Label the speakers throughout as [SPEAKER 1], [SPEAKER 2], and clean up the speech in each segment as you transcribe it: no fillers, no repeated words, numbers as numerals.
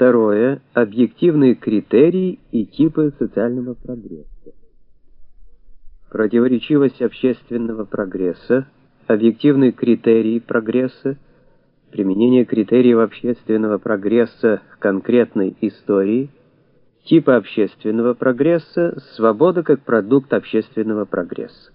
[SPEAKER 1] Второе. Объективные критерии и типы социального прогресса. Противоречивость общественного прогресса, объективные критерии прогресса, применение критериев общественного прогресса к конкретной истории, типы общественного прогресса, свобода как продукт общественного прогресса.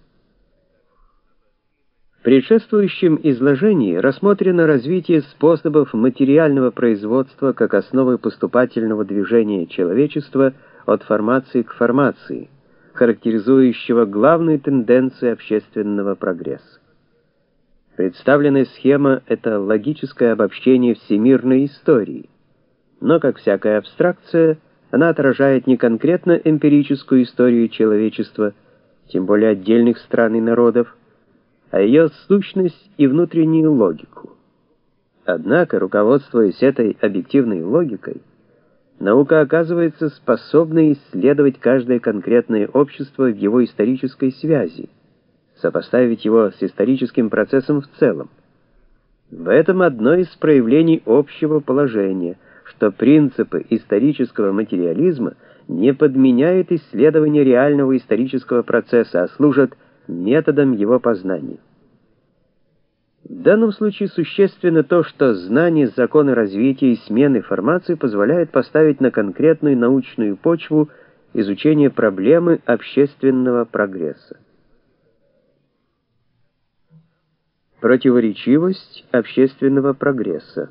[SPEAKER 1] В предшествующем изложении рассмотрено развитие способов материального производства как основы поступательного движения человечества от формации к формации, характеризующего главные тенденции общественного прогресса. Представленная схема — это логическое обобщение всемирной истории, но, как всякая абстракция, она отражает не конкретно эмпирическую историю человечества, тем более отдельных стран и народов, а ее сущность и внутреннюю логику. Однако, руководствуясь этой объективной логикой, наука оказывается способной исследовать каждое конкретное общество в его исторической связи, сопоставить его с историческим процессом в целом. В этом одно из проявлений общего положения, что принципы исторического материализма не подменяют исследование реального исторического процесса, а служат методом его познания. В данном случае существенно то, что знание законы развития и смены формации позволяет поставить на конкретную научную почву изучение проблемы общественного прогресса. Противоречивость общественного прогресса.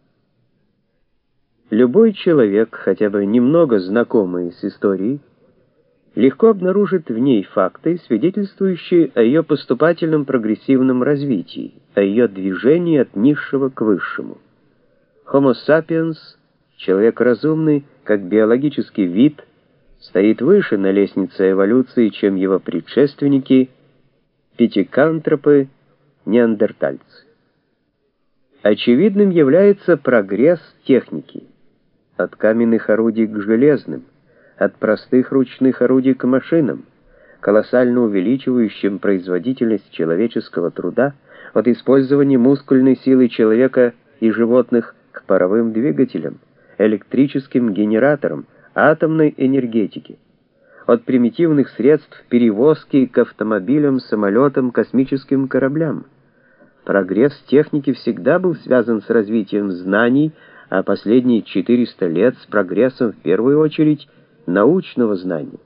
[SPEAKER 1] Любой человек, хотя бы немного знакомый с историей, легко обнаружит в ней факты, свидетельствующие о ее поступательном прогрессивном развитии, о ее движении от низшего к высшему. Homo sapiens, человек разумный, как биологический вид, стоит выше на лестнице эволюции, чем его предшественники, пятикантропы, неандертальцы. Очевидным является прогресс техники, от каменных орудий к железным, от простых ручных орудий к машинам, колоссально увеличивающим производительность человеческого труда, от использования мускульной силы человека и животных к паровым двигателям, электрическим генераторам, атомной энергетике, от примитивных средств перевозки к автомобилям, самолетам, космическим кораблям. Прогресс техники всегда был связан с развитием знаний, а последние 400 лет с прогрессом в первую очередь научного знания.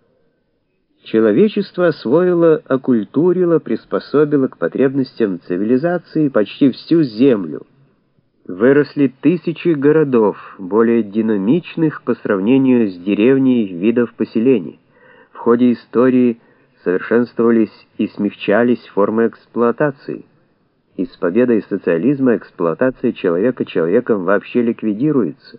[SPEAKER 1] Человечество освоило, окультурило, приспособило к потребностям цивилизации почти всю Землю. Выросли тысячи городов, более динамичных по сравнению с деревней видов поселений. В ходе истории совершенствовались и смягчались формы эксплуатации. И с победой социализма эксплуатация человека человеком вообще ликвидируется.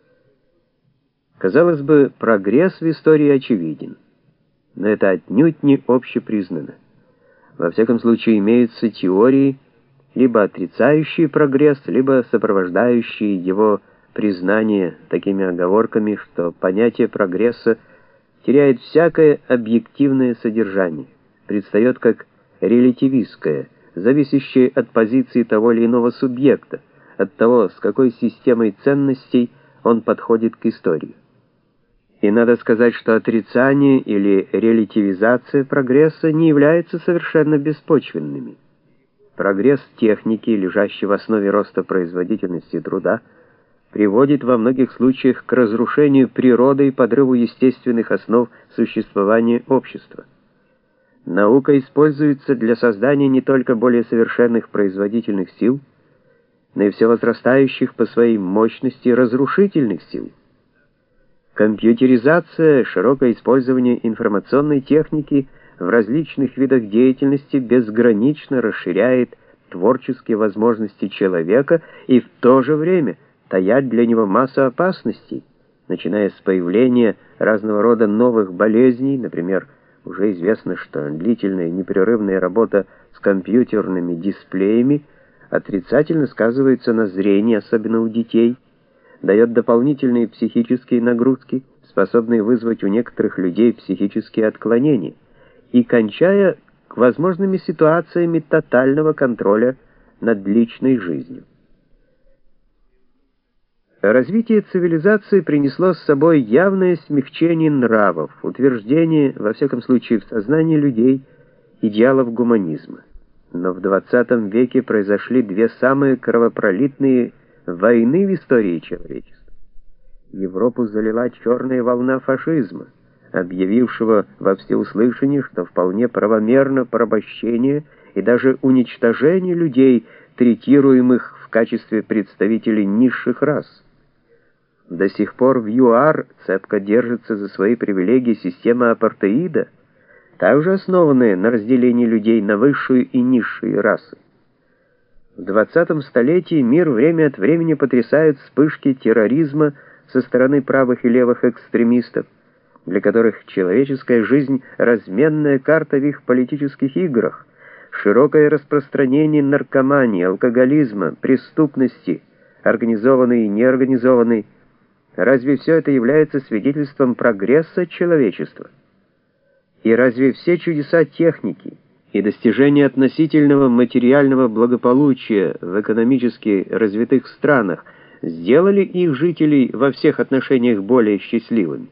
[SPEAKER 1] Казалось бы, прогресс в истории очевиден, но это отнюдь не общепризнано. Во всяком случае, имеются теории, либо отрицающие прогресс, либо сопровождающие его признание такими оговорками, что понятие прогресса теряет всякое объективное содержание, предстает как релятивистское, зависящее от позиции того или иного субъекта, от того, с какой системой ценностей он подходит к истории. И надо сказать, что отрицание или релятивизация прогресса не являются совершенно беспочвенными. Прогресс техники, лежащий в основе роста производительности труда, приводит во многих случаях к разрушению природы и подрыву естественных основ существования общества. Наука используется для создания не только более совершенных производительных сил, но и все возрастающих по своей мощности разрушительных сил. Компьютеризация, широкое использование информационной техники в различных видах деятельности безгранично расширяет творческие возможности человека и в то же время таят для него массу опасностей, начиная с появления разного рода новых болезней. Например, уже известно, что длительная непрерывная работа с компьютерными дисплеями отрицательно сказывается на зрении, особенно у детей, дает дополнительные психические нагрузки, способные вызвать у некоторых людей психические отклонения, и кончая возможными ситуациями тотального контроля над личной жизнью. Развитие цивилизации принесло с собой явное смягчение нравов, утверждение, во всяком случае в сознании людей, идеалов гуманизма. Но в 20 веке произошли две самые кровопролитные войны в истории человечества. Европу залила черная волна фашизма, объявившего во всеуслышание, что вполне правомерно порабощение и даже уничтожение людей, третируемых в качестве представителей низших рас. До сих пор в ЮАР цепко держится за свои привилегии система апартеида, также основанная на разделении людей на высшую и низшую расы. В 20 столетии мир время от времени потрясает вспышки терроризма со стороны правых и левых экстремистов, для которых человеческая жизнь — разменная карта в их политических играх, широкое распространение наркомании, алкоголизма, преступности, организованной и неорганизованной. Разве все это является свидетельством прогресса человечества? И разве все чудеса техники и достижения относительного материального благополучия в экономически развитых странах сделали их жителей во всех отношениях более счастливыми?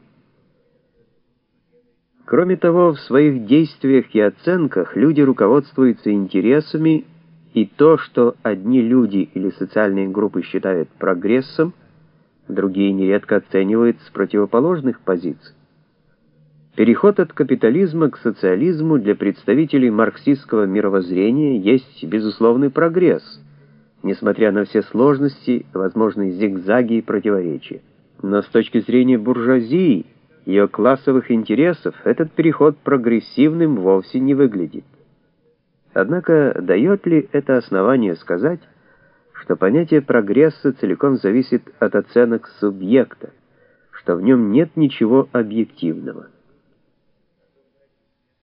[SPEAKER 1] Кроме того, в своих действиях и оценках люди руководствуются интересами, и то, что одни люди или социальные группы считают прогрессом, другие нередко оценивают с противоположных позиций. Переход от капитализма к социализму для представителей марксистского мировоззрения есть безусловный прогресс, несмотря на все сложности, возможные зигзаги и противоречия. Но с точки зрения буржуазии, ее классовых интересов, этот переход прогрессивным вовсе не выглядит. Однако дает ли это основание сказать, что понятие прогресса целиком зависит от оценок субъекта, что в нем нет ничего объективного?